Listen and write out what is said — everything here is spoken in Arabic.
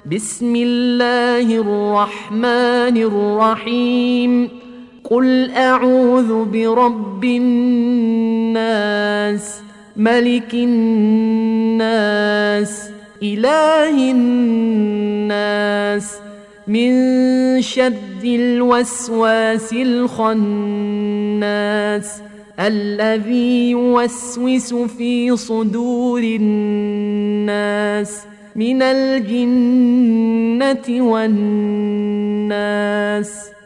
بسم الله الرحمن الرحيم. قل أعوذ برب الناس، ملك الناس، إله الناس، من شر الوسواس الخناس الذي يوسوس في صدور الناس من الجنة والناس.